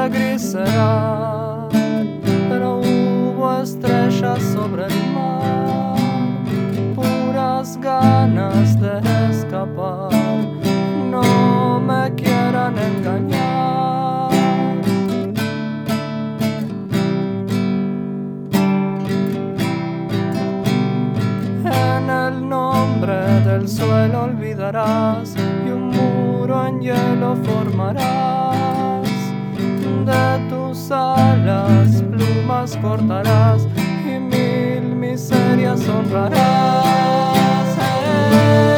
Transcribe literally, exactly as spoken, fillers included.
gris será, pero hubo estrellas sobre el mar, puras ganas de escapar, no me quieran engañar. En el nombre del suelo olvidarás y un muro en hielo formarás. De tus alas plumas cortarás y mil miserias honrarás. Eh.